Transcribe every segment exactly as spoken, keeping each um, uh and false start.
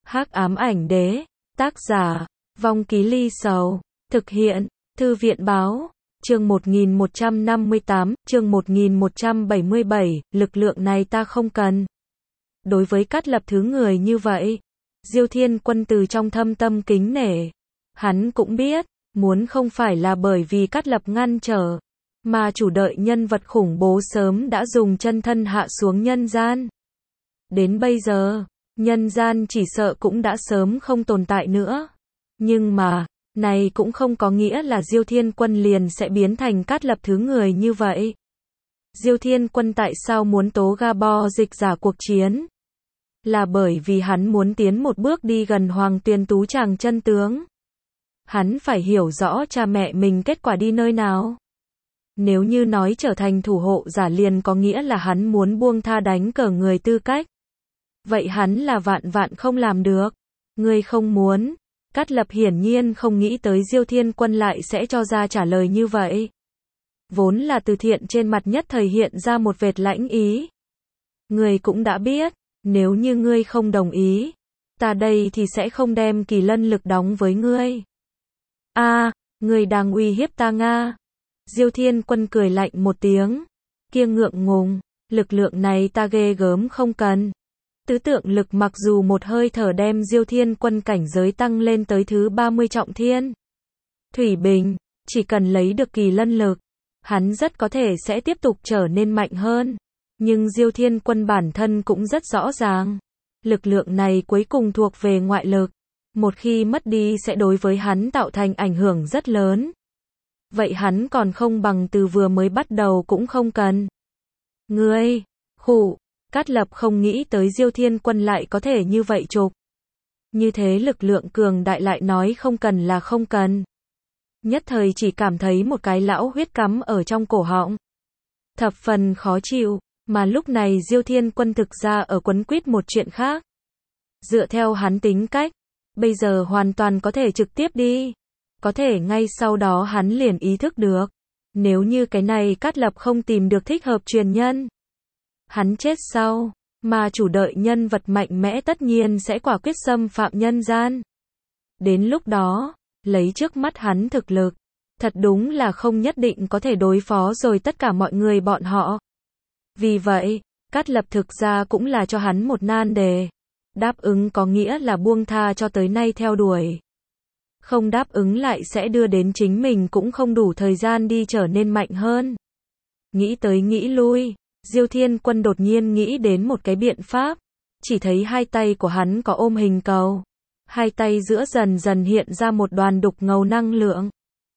Hắc ám ảnh đế, tác giả, Vong Ký Ly Sầu, thực hiện, Thư viện báo, chương một nghìn một trăm năm mươi tám, chương một nghìn một trăm bảy mươi bảy, lực lượng này ta không cần. Đối với Cát Lập thứ người như vậy, Diêu Thiên Quân từ trong thâm tâm kính nể. Hắn cũng biết, muốn không phải là bởi vì Cát Lập ngăn trở, mà chủ đợi nhân vật khủng bố sớm đã dùng chân thân hạ xuống nhân gian. Đến bây giờ, nhân gian chỉ sợ cũng đã sớm không tồn tại nữa. Nhưng mà, này cũng không có nghĩa là Diêu Thiên Quân liền sẽ biến thành Cát Lập thứ người như vậy. Diêu Thiên Quân tại sao muốn tố Gabo dịch giả cuộc chiến? Là bởi vì hắn muốn tiến một bước đi gần Hoàng Tuyền Tú Tràng chân tướng. Hắn phải hiểu rõ cha mẹ mình kết quả đi nơi nào. Nếu như nói trở thành thủ hộ giả liền có nghĩa là hắn muốn buông tha đánh cờ người tư cách. Vậy hắn là vạn vạn không làm được. Ngươi không muốn. Cát Lập hiển nhiên không nghĩ tới Diêu Thiên Quân lại sẽ cho ra trả lời như vậy. Vốn là từ thiện trên mặt nhất thời hiện ra một vệt lãnh ý. Ngươi cũng đã biết, nếu như ngươi không đồng ý, ta đây thì sẽ không đem kỳ lân lực đóng với ngươi. A, à, ngươi đang uy hiếp ta Nga. Diêu Thiên Quân cười lạnh một tiếng. Kia ngượng ngùng, lực lượng này ta ghê gớm không cần. Tứ tượng lực mặc dù một hơi thở đem Diêu Thiên Quân cảnh giới tăng lên tới thứ ba mươi trọng thiên. Thủy Bình, chỉ cần lấy được kỳ lân lực, hắn rất có thể sẽ tiếp tục trở nên mạnh hơn. Nhưng Diêu Thiên Quân bản thân cũng rất rõ ràng. Lực lượng này cuối cùng thuộc về ngoại lực. Một khi mất đi sẽ đối với hắn tạo thành ảnh hưởng rất lớn. Vậy hắn còn không bằng từ vừa mới bắt đầu cũng không cần. Ngươi, khụ. Cát Lập không nghĩ tới Diêu Thiên Quân lại có thể như vậy chụp. Như thế lực lượng cường đại lại nói không cần là không cần. Nhất thời chỉ cảm thấy một cái lão huyết cắm ở trong cổ họng. Thập phần khó chịu, mà lúc này Diêu Thiên Quân thực ra ở quấn quýt một chuyện khác. Dựa theo hắn tính cách, bây giờ hoàn toàn có thể trực tiếp đi. Có thể ngay sau đó hắn liền ý thức được. Nếu như cái này Cát Lập không tìm được thích hợp truyền nhân, hắn chết sau, mà chủ đợi nhân vật mạnh mẽ tất nhiên sẽ quả quyết xâm phạm nhân gian. Đến lúc đó, lấy trước mắt hắn thực lực, thật đúng là không nhất định có thể đối phó rồi tất cả mọi người bọn họ. Vì vậy, Cát Lập thực ra cũng là cho hắn một nan đề. Đáp ứng có nghĩa là buông tha cho tới nay theo đuổi. Không đáp ứng lại sẽ đưa đến chính mình cũng không đủ thời gian đi trở nên mạnh hơn. Nghĩ tới nghĩ lui, Diêu Thiên Quân đột nhiên nghĩ đến một cái biện pháp. Chỉ thấy hai tay của hắn có ôm hình cầu. Hai tay giữa dần dần hiện ra một đoàn đục ngầu năng lượng.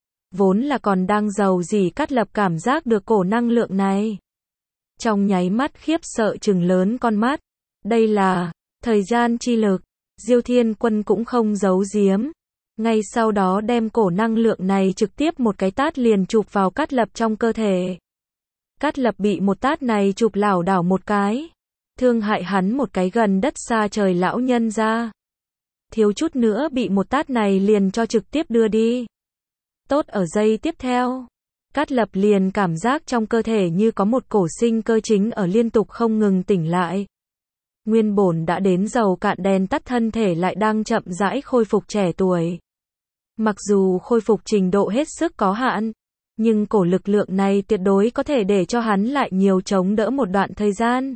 Vốn là còn đang giàu gì Cát Lập cảm giác được cổ năng lượng này. Trong nháy mắt khiếp sợ trừng lớn con mắt. Đây là thời gian chi lực. Diêu Thiên Quân cũng không giấu giếm. Ngay sau đó đem cổ năng lượng này trực tiếp một cái tát liền chụp vào Cát Lập trong cơ thể. Cát Lập bị một tát này chụp lảo đảo một cái. Thương hại hắn một cái gần đất xa trời lão nhân ra. Thiếu chút nữa bị một tát này liền cho trực tiếp đưa đi. Tốt ở giây tiếp theo. Cát Lập liền cảm giác trong cơ thể như có một cổ sinh cơ chính ở liên tục không ngừng tỉnh lại. Nguyên bổn đã đến dầu cạn đèn tắt thân thể lại đang chậm rãi khôi phục trẻ tuổi. Mặc dù khôi phục trình độ hết sức có hạn, nhưng cổ lực lượng này tuyệt đối có thể để cho hắn lại nhiều chống đỡ một đoạn thời gian.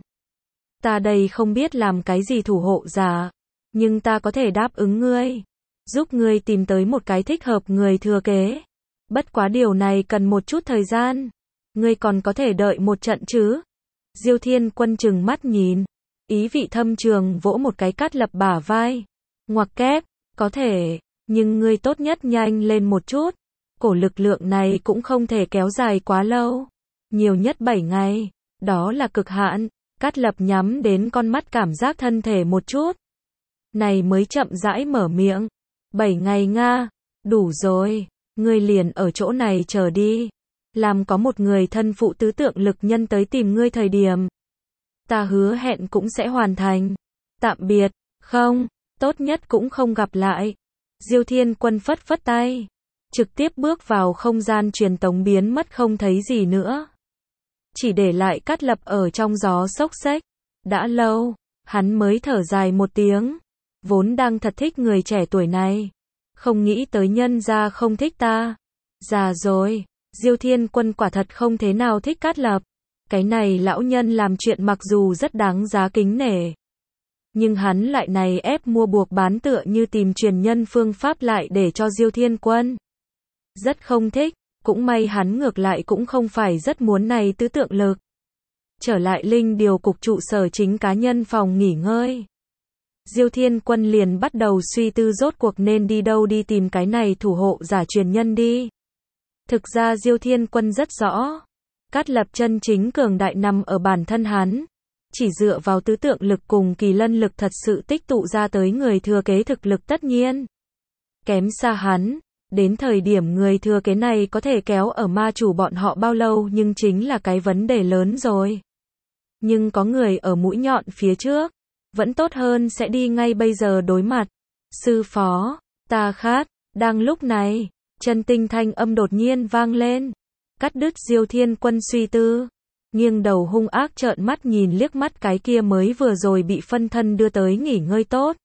Ta đây không biết làm cái gì thủ hộ giả, nhưng ta có thể đáp ứng ngươi, giúp ngươi tìm tới một cái thích hợp người thừa kế. Bất quá điều này cần một chút thời gian, ngươi còn có thể đợi một trận chứ? Diêu Thiên Quân trừng mắt nhìn, ý vị thâm trường vỗ một cái Cát Lập bả vai. Ngoặc kép, có thể, nhưng ngươi tốt nhất nhanh lên một chút. Cổ lực lượng này cũng không thể kéo dài quá lâu. Nhiều nhất bảy ngày. Đó là cực hạn. Cát Lập nhắm đến con mắt cảm giác thân thể một chút. Này mới chậm rãi mở miệng. bảy ngày Nga. Đủ rồi. Ngươi liền ở chỗ này chờ đi. Làm có một người thân phụ tứ tượng lực nhân tới tìm ngươi thời điểm. Ta hứa hẹn cũng sẽ hoàn thành. Tạm biệt. Không. Tốt nhất cũng không gặp lại. Diêu Thiên Quân phất phất tay. Trực tiếp bước vào không gian truyền tống biến mất không thấy gì nữa. Chỉ để lại Cát Lập ở trong gió xốc xếch. Đã lâu, hắn mới thở dài một tiếng. vốn đang thật thích người trẻ tuổi này. Không nghĩ tới nhân gia không thích ta. Già rồi, Diêu Thiên Quân quả thật không thế nào thích Cát Lập. Cái này lão nhân làm chuyện mặc dù rất đáng giá kính nể. Nhưng hắn lại này ép mua buộc bán tựa như tìm truyền nhân phương pháp lại để cho Diêu Thiên Quân. Rất không thích, cũng may hắn ngược lại cũng không phải rất muốn này tứ tượng lực. Trở lại Linh Điều cục trụ sở chính cá nhân phòng nghỉ ngơi. Diêu Thiên Quân liền bắt đầu suy tư rốt cuộc nên đi đâu đi tìm cái này thủ hộ giả truyền nhân đi. Thực ra Diêu Thiên Quân rất rõ. Cát Lập chân chính cường đại nằm ở bản thân hắn. Chỉ dựa vào tứ tượng lực cùng kỳ lân lực thật sự tích tụ ra tới người thừa kế thực lực tất nhiên. Kém xa hắn. Đến thời điểm người thừa kế này có thể kéo ở ma chủ bọn họ bao lâu nhưng chính là cái vấn đề lớn rồi. Nhưng có người ở mũi nhọn phía trước. Vẫn tốt hơn sẽ đi ngay bây giờ đối mặt. Sư phó, ta khát. Đang lúc này, chân tinh thanh âm đột nhiên vang lên. Cắt đứt Diêu Thiên Quân suy tư. Nghiêng đầu hung ác trợn mắt nhìn liếc mắt cái kia mới vừa rồi bị phân thân đưa tới nghỉ ngơi tốt.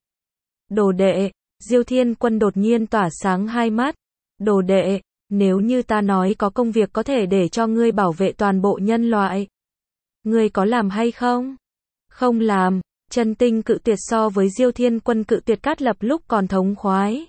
Đồ đệ, Diêu Thiên Quân đột nhiên tỏa sáng hai mắt. Đồ đệ, nếu như ta nói có công việc có thể để cho ngươi bảo vệ toàn bộ nhân loại. Ngươi có làm hay không? Không làm. Chân tinh cự tuyệt so với Diêu Thiên Quân cự tuyệt Cát Lập lúc còn thống khoái.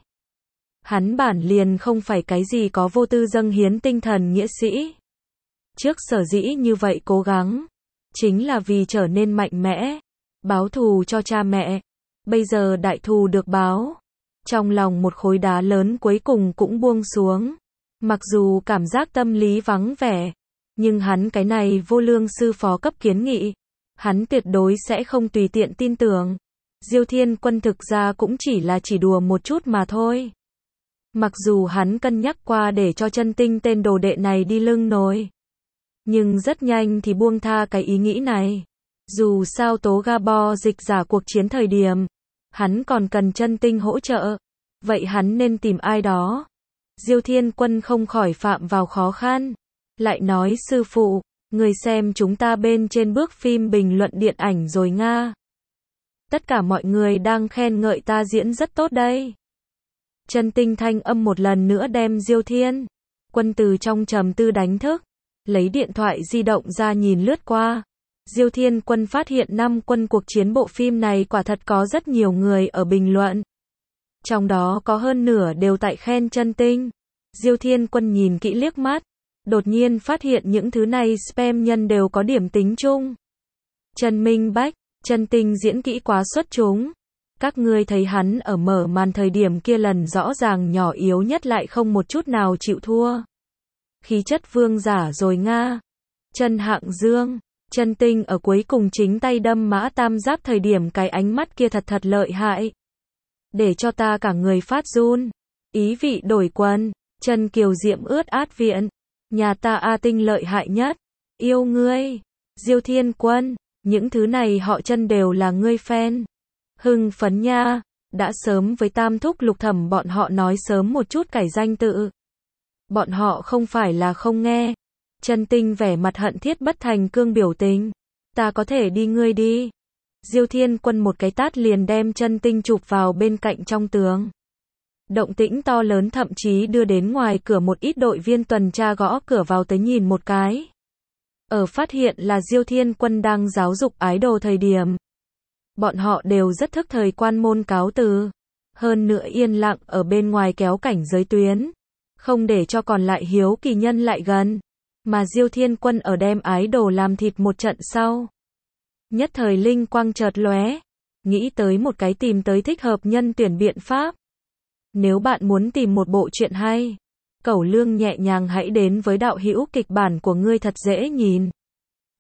Hắn bản liền không phải cái gì có vô tư dâng hiến tinh thần nghĩa sĩ. Trước sở dĩ như vậy cố gắng, chính là vì trở nên mạnh mẽ, báo thù cho cha mẹ. Bây giờ đại thù được báo. Trong lòng một khối đá lớn cuối cùng cũng buông xuống. Mặc dù cảm giác tâm lý vắng vẻ, nhưng hắn cái này vô lương sư phó cấp kiến nghị. Hắn tuyệt đối sẽ không tùy tiện tin tưởng. Diêu Thiên Quân thực ra cũng chỉ là chỉ đùa một chút mà thôi. Mặc dù hắn cân nhắc qua để cho chân tinh tên đồ đệ này đi lưng nồi. Nhưng rất nhanh thì buông tha cái ý nghĩ này. Dù sao Tố Gabo dịch giả cuộc chiến thời điểm. Hắn còn cần chân tinh hỗ trợ. Vậy hắn nên tìm ai đó. Diêu Thiên Quân không khỏi phạm vào khó khăn. Lại nói sư phụ. Người xem chúng ta bên trên bước phim bình luận điện ảnh rồi nga. Tất cả mọi người đang khen ngợi ta diễn rất tốt đây. Chân tinh thanh âm một lần nữa đem Diêu Thiên Quân từ trong trầm tư đánh thức. Lấy điện thoại di động ra nhìn lướt qua. Diêu Thiên Quân phát hiện năm quân cuộc chiến bộ phim này quả thật có rất nhiều người ở bình luận. Trong đó có hơn nửa đều tại khen chân tinh. Diêu Thiên Quân nhìn kỹ liếc mắt. Đột nhiên phát hiện những thứ này spam nhân đều có điểm tính chung. Trần Minh Bách, chân tinh diễn kỹ quá xuất chúng. Các ngươi thấy hắn ở mở màn thời điểm kia lần rõ ràng nhỏ yếu nhất lại không một chút nào chịu thua. Khí chất vương giả rồi nga. Trần Hạng Dương, chân tinh ở cuối cùng chính tay đâm Mã Tam Giáp thời điểm cái ánh mắt kia thật thật lợi hại. Để cho ta cả người phát run. Ý vị đổi quần, Trần Kiều Diệm ướt át viện. Nhà ta A Tinh lợi hại nhất. Yêu ngươi. Diêu Thiên Quân. Những thứ này họ Chân đều là ngươi fan. Hưng phấn nha. Đã sớm với Tam Thúc Lục Thẩm bọn họ nói sớm một chút cải danh tự. Bọn họ không phải là không nghe. Chân tinh vẻ mặt hận thiết bất thành cương biểu tình. Ta có thể đi ngươi đi. Diêu Thiên Quân một cái tát liền đem chân tinh chụp vào bên cạnh trong tường. Động tĩnh to lớn thậm chí đưa đến ngoài cửa một ít đội viên tuần tra gõ cửa vào tới nhìn một cái. Ở phát hiện là Diêu Thiên Quân đang giáo dục ái đồ thời điểm. Bọn họ đều rất thức thời quan môn cáo từ. Hơn nữa yên lặng ở bên ngoài kéo cảnh giới tuyến. Không để cho còn lại hiếu kỳ nhân lại gần. Mà Diêu Thiên Quân ở đem ái đồ làm thịt một trận sau. Nhất thời linh quang chợt lóe. Nghĩ tới một cái tìm tới thích hợp nhân tuyển biện pháp. Nếu bạn muốn tìm một bộ truyện hay, Cẩu Lương nhẹ nhàng hãy đến với đạo hữu kịch bản của ngươi thật dễ nhìn.